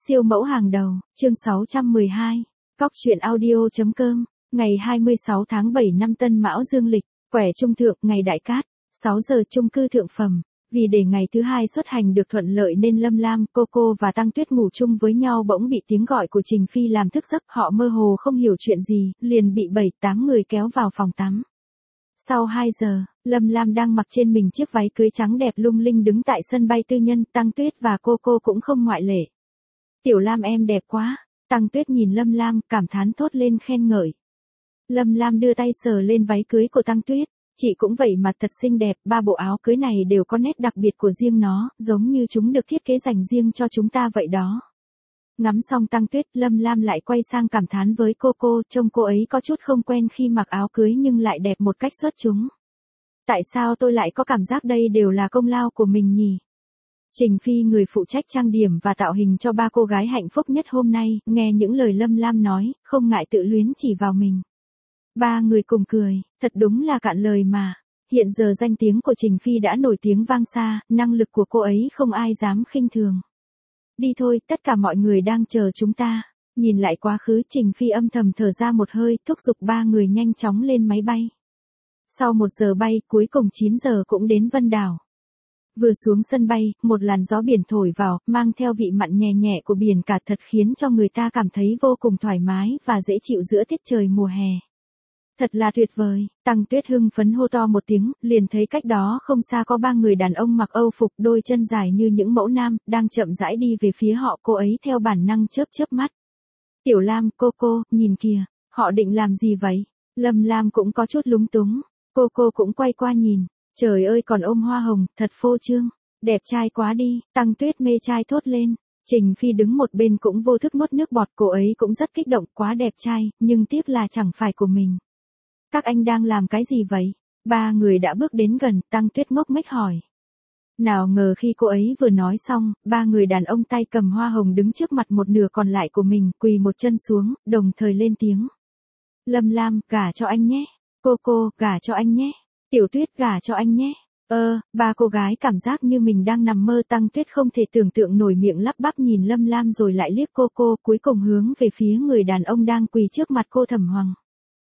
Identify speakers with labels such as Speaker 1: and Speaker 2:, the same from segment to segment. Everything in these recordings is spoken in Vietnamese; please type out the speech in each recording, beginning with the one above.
Speaker 1: Siêu mẫu hàng đầu, chương 612, Cóc truyện audio.com, ngày 26 tháng 7 năm Tân Mão Dương lịch, quẻ trung thượng, ngày đại cát, 6 giờ chung cư thượng phẩm. Vì để ngày thứ hai xuất hành được thuận lợi nên Lâm Lam, Coco và Tăng Tuyết ngủ chung với nhau bỗng bị tiếng gọi của Trình Phi làm thức giấc, họ mơ hồ không hiểu chuyện gì, liền bị 7-8 người kéo vào phòng tắm. Sau 2 giờ, Lâm Lam đang mặc trên mình chiếc váy cưới trắng đẹp lung linh đứng tại sân bay tư nhân, Tăng Tuyết và Coco cũng không ngoại lệ. Tiểu Lam em đẹp quá, Tăng Tuyết nhìn Lâm Lam, cảm thán thốt lên khen ngợi. Lâm Lam đưa tay sờ lên váy cưới của Tăng Tuyết, chị cũng vậy mà thật xinh đẹp, 3 bộ áo cưới này đều có nét đặc biệt của riêng nó, giống như chúng được thiết kế dành riêng cho chúng ta vậy đó. Ngắm xong Tăng Tuyết, Lâm Lam lại quay sang cảm thán với Coco, trông cô ấy có chút không quen khi mặc áo cưới nhưng lại đẹp một cách xuất chúng. Tại sao tôi lại có cảm giác đây đều là công lao của mình nhỉ? Trình Phi, người phụ trách trang điểm và tạo hình cho 3 cô gái hạnh phúc nhất hôm nay, nghe những lời Lâm Lam nói, không ngại tự luyến chỉ vào mình. 3 người cùng cười, thật đúng là cạn lời mà. Hiện giờ danh tiếng của Trình Phi đã nổi tiếng vang xa, năng lực của cô ấy không ai dám khinh thường. Đi thôi, tất cả mọi người đang chờ chúng ta. Nhìn lại quá khứ, Trình Phi âm thầm thở ra một hơi, thúc giục 3 người nhanh chóng lên máy bay. Sau 1 giờ bay, cuối cùng 9 giờ cũng đến Vân Đảo. Vừa xuống sân bay, một làn gió biển thổi vào, mang theo vị mặn nhẹ nhẹ của biển cả, thật khiến cho người ta cảm thấy vô cùng thoải mái và dễ chịu giữa tiết trời mùa hè. Thật là tuyệt vời, Tăng Tuyết hưng phấn hô to một tiếng, liền thấy cách đó không xa có 3 người đàn ông mặc Âu phục, đôi chân dài như những mẫu nam, đang chậm rãi đi về phía họ. Cô ấy theo bản năng chớp chớp mắt. Tiểu Lam, Coco, nhìn kìa, họ định làm gì vậy? Lâm Lam cũng có chút lúng túng, Coco cũng quay qua nhìn. Trời ơi, còn ôm hoa hồng, thật phô trương, đẹp trai quá đi, Tăng Tuyết mê trai thốt lên. Trình Phi đứng một bên cũng vô thức nuốt nước bọt, cô ấy cũng rất kích động, quá đẹp trai, nhưng tiếc là chẳng phải của mình. Các anh đang làm cái gì vậy? 3 người đã bước đến gần, Tăng Tuyết ngốc nghếch hỏi. Nào ngờ khi cô ấy vừa nói xong, 3 người đàn ông tay cầm hoa hồng đứng trước mặt một nửa còn lại của mình, quỳ một chân xuống, đồng thời lên tiếng. Lâm Lam, gả cho anh nhé. Coco, gả cho anh nhé. Tiểu Tuyết, gả cho anh nhé. 3 cô gái cảm giác như mình đang nằm mơ. Tăng Tuyết không thể tưởng tượng nổi, miệng lắp bắp nhìn Lâm Lam rồi lại liếc Coco, cuối cùng hướng về phía người đàn ông đang quỳ trước mặt cô. Thẩm Hoàng.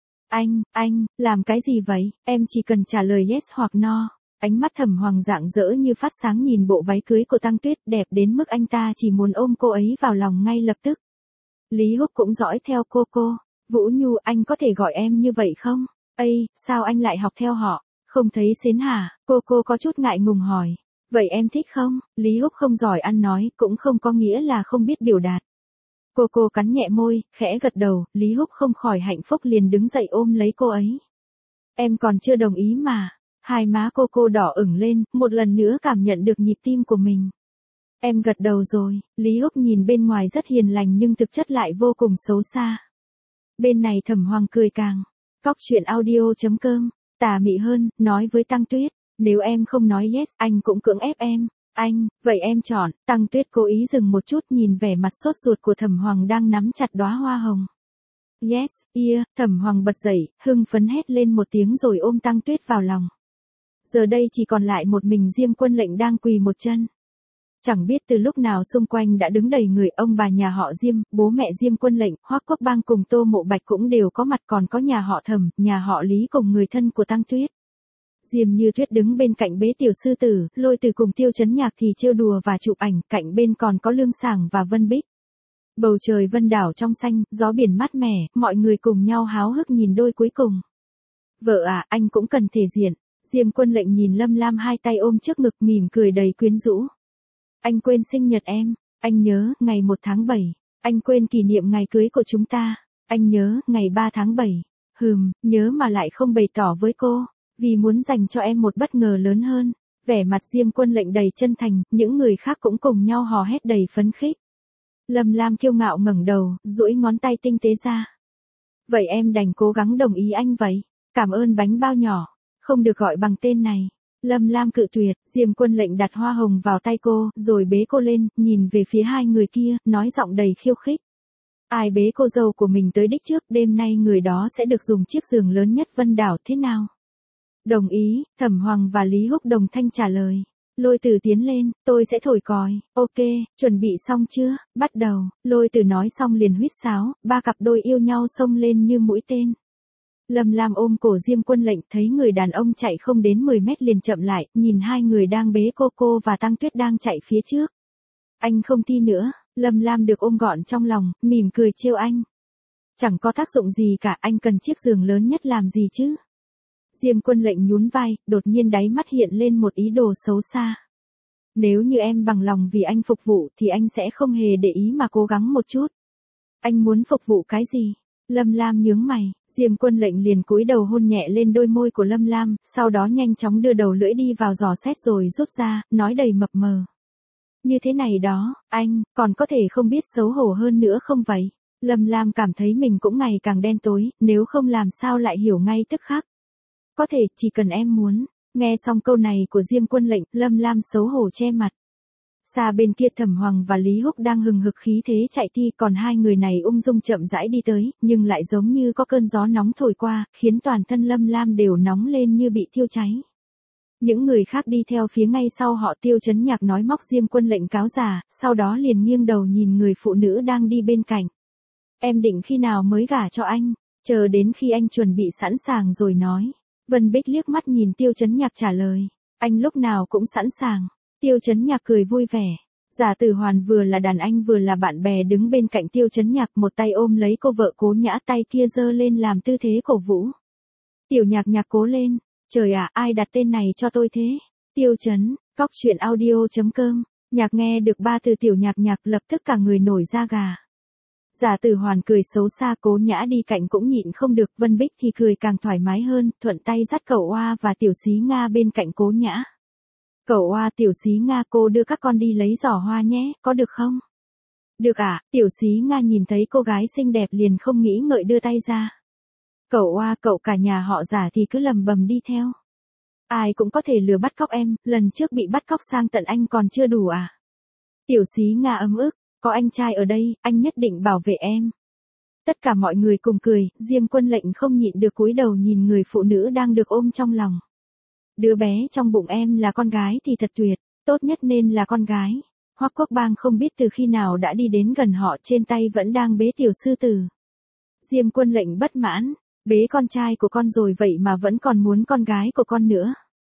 Speaker 1: Anh, làm cái gì vậy? Em chỉ cần trả lời yes hoặc no. Ánh mắt Thẩm Hoàng rạng rỡ như phát sáng nhìn bộ váy cưới của Tăng Tuyết, đẹp đến mức anh ta chỉ muốn ôm cô ấy vào lòng ngay lập tức. Lý Húc cũng dõi theo Coco. Vũ Nhu, anh có thể gọi em như vậy không? Sao anh lại học theo họ? Không thấy xến hả? Coco có chút ngại ngùng hỏi. Vậy em thích không? Lý Húc không giỏi ăn nói, cũng không có nghĩa là không biết biểu đạt. Coco cắn nhẹ môi, khẽ gật đầu, Lý Húc không khỏi hạnh phúc liền đứng dậy ôm lấy cô ấy. Em còn chưa đồng ý mà. Hai má Coco đỏ ửng lên, một lần nữa cảm nhận được nhịp tim của mình. Em gật đầu rồi. Lý Húc nhìn bên ngoài rất hiền lành nhưng thực chất lại vô cùng xấu xa. Bên này Thẩm Hoàng cười càng. Cóc truyện audio.com, tà mị hơn, nói với Tăng Tuyết, nếu em không nói yes, anh cũng cưỡng ép em. Vậy em chọn. Tăng Tuyết cố ý dừng một chút nhìn vẻ mặt sốt ruột của Thẩm Hoàng đang nắm chặt đóa hoa hồng. Yes, Thẩm Hoàng bật dậy, hưng phấn hét lên một tiếng rồi ôm Tăng Tuyết vào lòng. Giờ đây chỉ còn lại một mình Diêm Quân Lệnh đang quỳ một chân. Chẳng biết từ lúc nào xung quanh đã đứng đầy người, ông bà nhà họ Diêm, bố mẹ Diêm Quân Lệnh, Hoắc Quốc Bang cùng Tô Mộ Bạch cũng đều có mặt, còn có nhà họ Thẩm, nhà họ Lý cùng người thân của Tăng Tuyết. Diêm Như Tuyết đứng bên cạnh bế tiểu sư tử, Lôi Từ cùng Tiêu Chấn Nhạc thì trêu đùa và chụp ảnh, cạnh bên còn có Lương Sảng và Vân Bích. Bầu trời Vân Đảo trong xanh, gió biển mát mẻ, mọi người cùng nhau háo hức nhìn đôi cuối cùng. Vợ à, anh cũng cần thể diện. Diêm Quân Lệnh nhìn Lâm Lam hai tay ôm trước ngực mỉm cười đầy quyến rũ. Anh quên sinh nhật em, anh nhớ, ngày 1 tháng 7, anh quên kỷ niệm ngày cưới của chúng ta, anh nhớ, ngày 3 tháng 7, nhớ mà lại không bày tỏ với cô, vì muốn dành cho em một bất ngờ lớn hơn. Vẻ mặt Diêm Quân Lệnh đầy chân thành, những người khác cũng cùng nhau hò hét đầy phấn khích. Lâm Lam kiêu ngạo ngẩng đầu, duỗi ngón tay tinh tế ra. Vậy em đành cố gắng đồng ý anh vậy, cảm ơn bánh bao nhỏ, không được gọi bằng tên này. Lâm Lam cự tuyệt, Diêm Quân Lệnh đặt hoa hồng vào tay cô, rồi bế cô lên, nhìn về phía hai người kia, nói giọng đầy khiêu khích. Ai bế cô dâu của mình tới đích trước, đêm nay người đó sẽ được dùng chiếc giường lớn nhất Vân Đảo thế nào? Đồng ý, Thẩm Hoàng và Lý Húc đồng thanh trả lời. Lôi Tử tiến lên, tôi sẽ thổi còi, ok, chuẩn bị xong chưa, bắt đầu, Lôi Tử nói xong liền huýt sáo, ba cặp đôi yêu nhau xông lên như mũi tên. Lâm Lam ôm cổ Diêm Quân Lệnh, thấy người đàn ông chạy không đến 10 mét liền chậm lại, nhìn hai người đang bế Cô và Tăng Tuyết đang chạy phía trước. Anh không thi nữa, Lâm Lam được ôm gọn trong lòng, mỉm cười trêu anh. Chẳng có tác dụng gì cả, anh cần chiếc giường lớn nhất làm gì chứ? Diêm Quân Lệnh nhún vai, đột nhiên đáy mắt hiện lên một ý đồ xấu xa. Nếu như em bằng lòng vì anh phục vụ thì anh sẽ không hề để ý mà cố gắng một chút. Anh muốn phục vụ cái gì? Lâm Lam nhướng mày, Diêm Quân Lệnh liền cúi đầu hôn nhẹ lên đôi môi của Lâm Lam, sau đó nhanh chóng đưa đầu lưỡi đi vào giò xét rồi rút ra, nói đầy mập mờ. Như thế này đó, anh, còn có thể không biết xấu hổ hơn nữa không vậy? Lâm Lam cảm thấy mình cũng ngày càng đen tối, nếu không làm sao lại hiểu ngay tức khắc. Có thể, chỉ cần em muốn. Nghe xong câu này của Diêm Quân Lệnh, Lâm Lam xấu hổ che mặt. Xa bên kia Thẩm Hoàng và Lý Húc đang hừng hực khí thế chạy thi, còn hai người này ung dung chậm rãi đi tới, nhưng lại giống như có cơn gió nóng thổi qua, khiến toàn thân Lâm Lam đều nóng lên như bị thiêu cháy. Những người khác đi theo phía ngay sau họ. Tiêu Chấn Nhạc nói móc Diêm Quân Lệnh cáo già, sau đó liền nghiêng đầu nhìn người phụ nữ đang đi bên cạnh. Em định khi nào mới gả cho anh? Chờ đến khi anh chuẩn bị sẵn sàng rồi nói. Vân Bích liếc mắt nhìn Tiêu Chấn Nhạc trả lời. Anh lúc nào cũng sẵn sàng. Tiêu Chấn Nhạc cười vui vẻ. Giả Tử Hoàn vừa là đàn anh vừa là bạn bè đứng bên cạnh Tiêu Chấn Nhạc, một tay ôm lấy cô vợ Cố Nhã, tay kia giơ lên làm tư thế cổ vũ. Tiểu Nhạc Nhạc cố lên. Trời ạ, ai đặt tên này cho tôi thế? Tiêu Chấn, coctruyện.audio.com. Nhạc nghe được ba từ Tiểu Nhạc Nhạc lập tức cả người nổi da gà. Giả Tử Hoàn cười xấu xa, Cố Nhã đi cạnh cũng nhịn không được, Vân Bích thì cười càng thoải mái hơn, thuận tay dắt Cậu Oa và Tiểu Xí Nga bên cạnh Cố Nhã. Cậu Oa, Tiểu Xí Nga, cô đưa các con đi lấy giỏ hoa nhé, có được không? Được ạ, Tiểu Xí Nga nhìn thấy cô gái xinh đẹp liền không nghĩ ngợi đưa tay ra. Cậu Oa, cậu cả nhà họ Giả thì cứ lầm bầm đi theo. Ai cũng có thể lừa bắt cóc em, lần trước bị bắt cóc sang tận anh còn chưa đủ à? Tiểu Xí Nga ấm ức. Có anh trai ở đây, anh nhất định bảo vệ em. Tất cả mọi người cùng cười, Diêm Quân Lệnh không nhịn được cúi đầu nhìn người phụ nữ đang được ôm trong lòng. Đứa bé trong bụng em là con gái thì thật tuyệt, tốt nhất nên là con gái. Hoắc Quốc Bang không biết từ khi nào đã đi đến gần họ, trên tay vẫn đang bế tiểu sư tử. Diêm Quân Lệnh bất mãn, bế con trai của con rồi vậy mà vẫn còn muốn con gái của con nữa.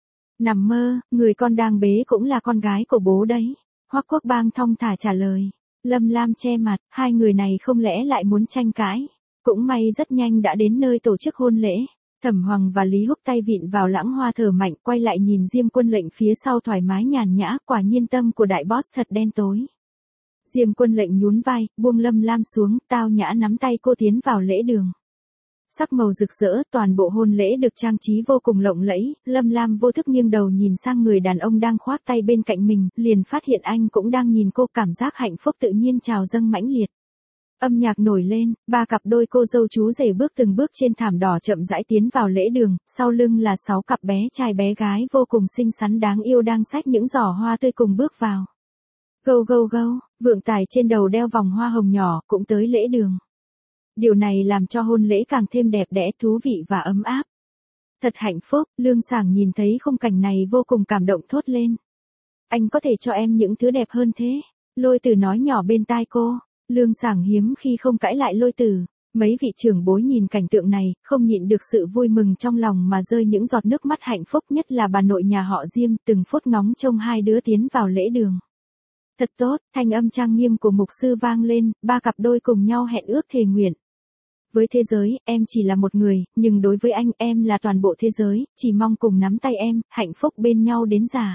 Speaker 1: Nằm mơ, người con đang bế cũng là con gái của bố đấy. Hoắc Quốc Bang thong thả trả lời. Lâm Lam che mặt, hai người này không lẽ lại muốn tranh cãi. Cũng may rất nhanh đã đến nơi tổ chức hôn lễ. Thẩm Hoàng và Lý Húc tay vịn vào lãng hoa thở mạnh, quay lại nhìn Diêm Quân Lệnh phía sau thoải mái nhàn nhã, quả nhiên tâm của đại boss thật đen tối. Diêm Quân Lệnh nhún vai, buông Lâm Lam xuống, tao nhã nắm tay cô tiến vào lễ đường. Sắc màu rực rỡ, toàn bộ hôn lễ được trang trí vô cùng lộng lẫy, Lâm Lam vô thức nghiêng đầu nhìn sang người đàn ông đang khoác tay bên cạnh mình, liền phát hiện anh cũng đang nhìn cô, cảm giác hạnh phúc tự nhiên trào dâng mãnh liệt. Âm nhạc nổi lên, ba cặp đôi cô dâu chú rể bước từng bước trên thảm đỏ chậm rãi tiến vào lễ đường, sau lưng là 6 cặp bé trai bé gái vô cùng xinh xắn đáng yêu đang xách những giỏ hoa tươi cùng bước vào. Gâu gâu gâu, vượng tài trên đầu đeo vòng hoa hồng nhỏ cũng tới lễ đường. Điều này làm cho hôn lễ càng thêm đẹp đẽ, thú vị và ấm áp. Thật hạnh phúc, Lương Sảng nhìn thấy khung cảnh này vô cùng cảm động thốt lên. Anh có thể cho em những thứ đẹp hơn thế. Lôi Tử nói nhỏ bên tai cô. Lương Sảng hiếm khi không cãi lại Lôi Tử. Mấy vị trưởng bối nhìn cảnh tượng này, không nhịn được sự vui mừng trong lòng mà rơi những giọt nước mắt hạnh phúc, nhất là bà nội nhà họ Diêm, từng phút ngóng trông hai đứa tiến vào lễ đường. Thật tốt, thanh âm trang nghiêm của mục sư vang lên, ba cặp đôi cùng nhau hẹn ước thề nguyện. Với thế giới, em chỉ là một người, nhưng đối với anh, em là toàn bộ thế giới, chỉ mong cùng nắm tay em, hạnh phúc bên nhau đến già.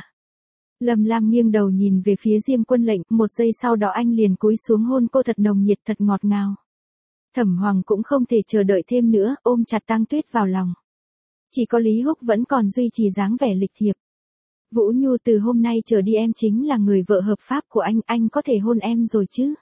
Speaker 1: Lâm Lam nghiêng đầu nhìn về phía Diêm Quân Lệnh, một giây sau đó anh liền cúi xuống hôn cô thật nồng nhiệt, thật ngọt ngào. Thẩm Hoàng cũng không thể chờ đợi thêm nữa, ôm chặt Tăng Tuyết vào lòng. Chỉ có Lý Húc vẫn còn duy trì dáng vẻ lịch thiệp. Vũ Nhu, từ hôm nay trở đi em chính là người vợ hợp pháp của anh có thể hôn em rồi chứ?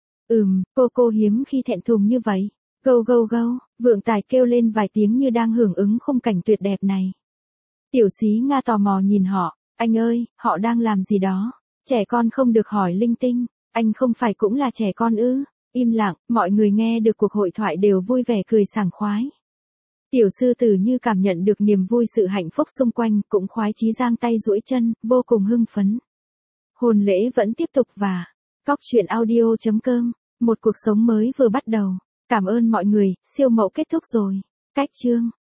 Speaker 1: Cô hiếm khi thẹn thùng như vậy. Gâu gâu gâu, vượng tài kêu lên vài tiếng như đang hưởng ứng khung cảnh tuyệt đẹp này. Tiểu Xí Nga tò mò nhìn họ, anh ơi, họ đang làm gì đó? Trẻ con không được hỏi linh tinh, anh không phải cũng là trẻ con ư? Im lặng, mọi người nghe được cuộc hội thoại đều vui vẻ cười sảng khoái. Tiểu sư tử như cảm nhận được niềm vui sự hạnh phúc xung quanh, cũng khoái chí giang tay duỗi chân, vô cùng hưng phấn. Hôn lễ vẫn tiếp tục và Cóc truyện audio.com, một cuộc sống mới vừa bắt đầu. Cảm ơn mọi người, siêu mẫu kết thúc rồi. Cách chương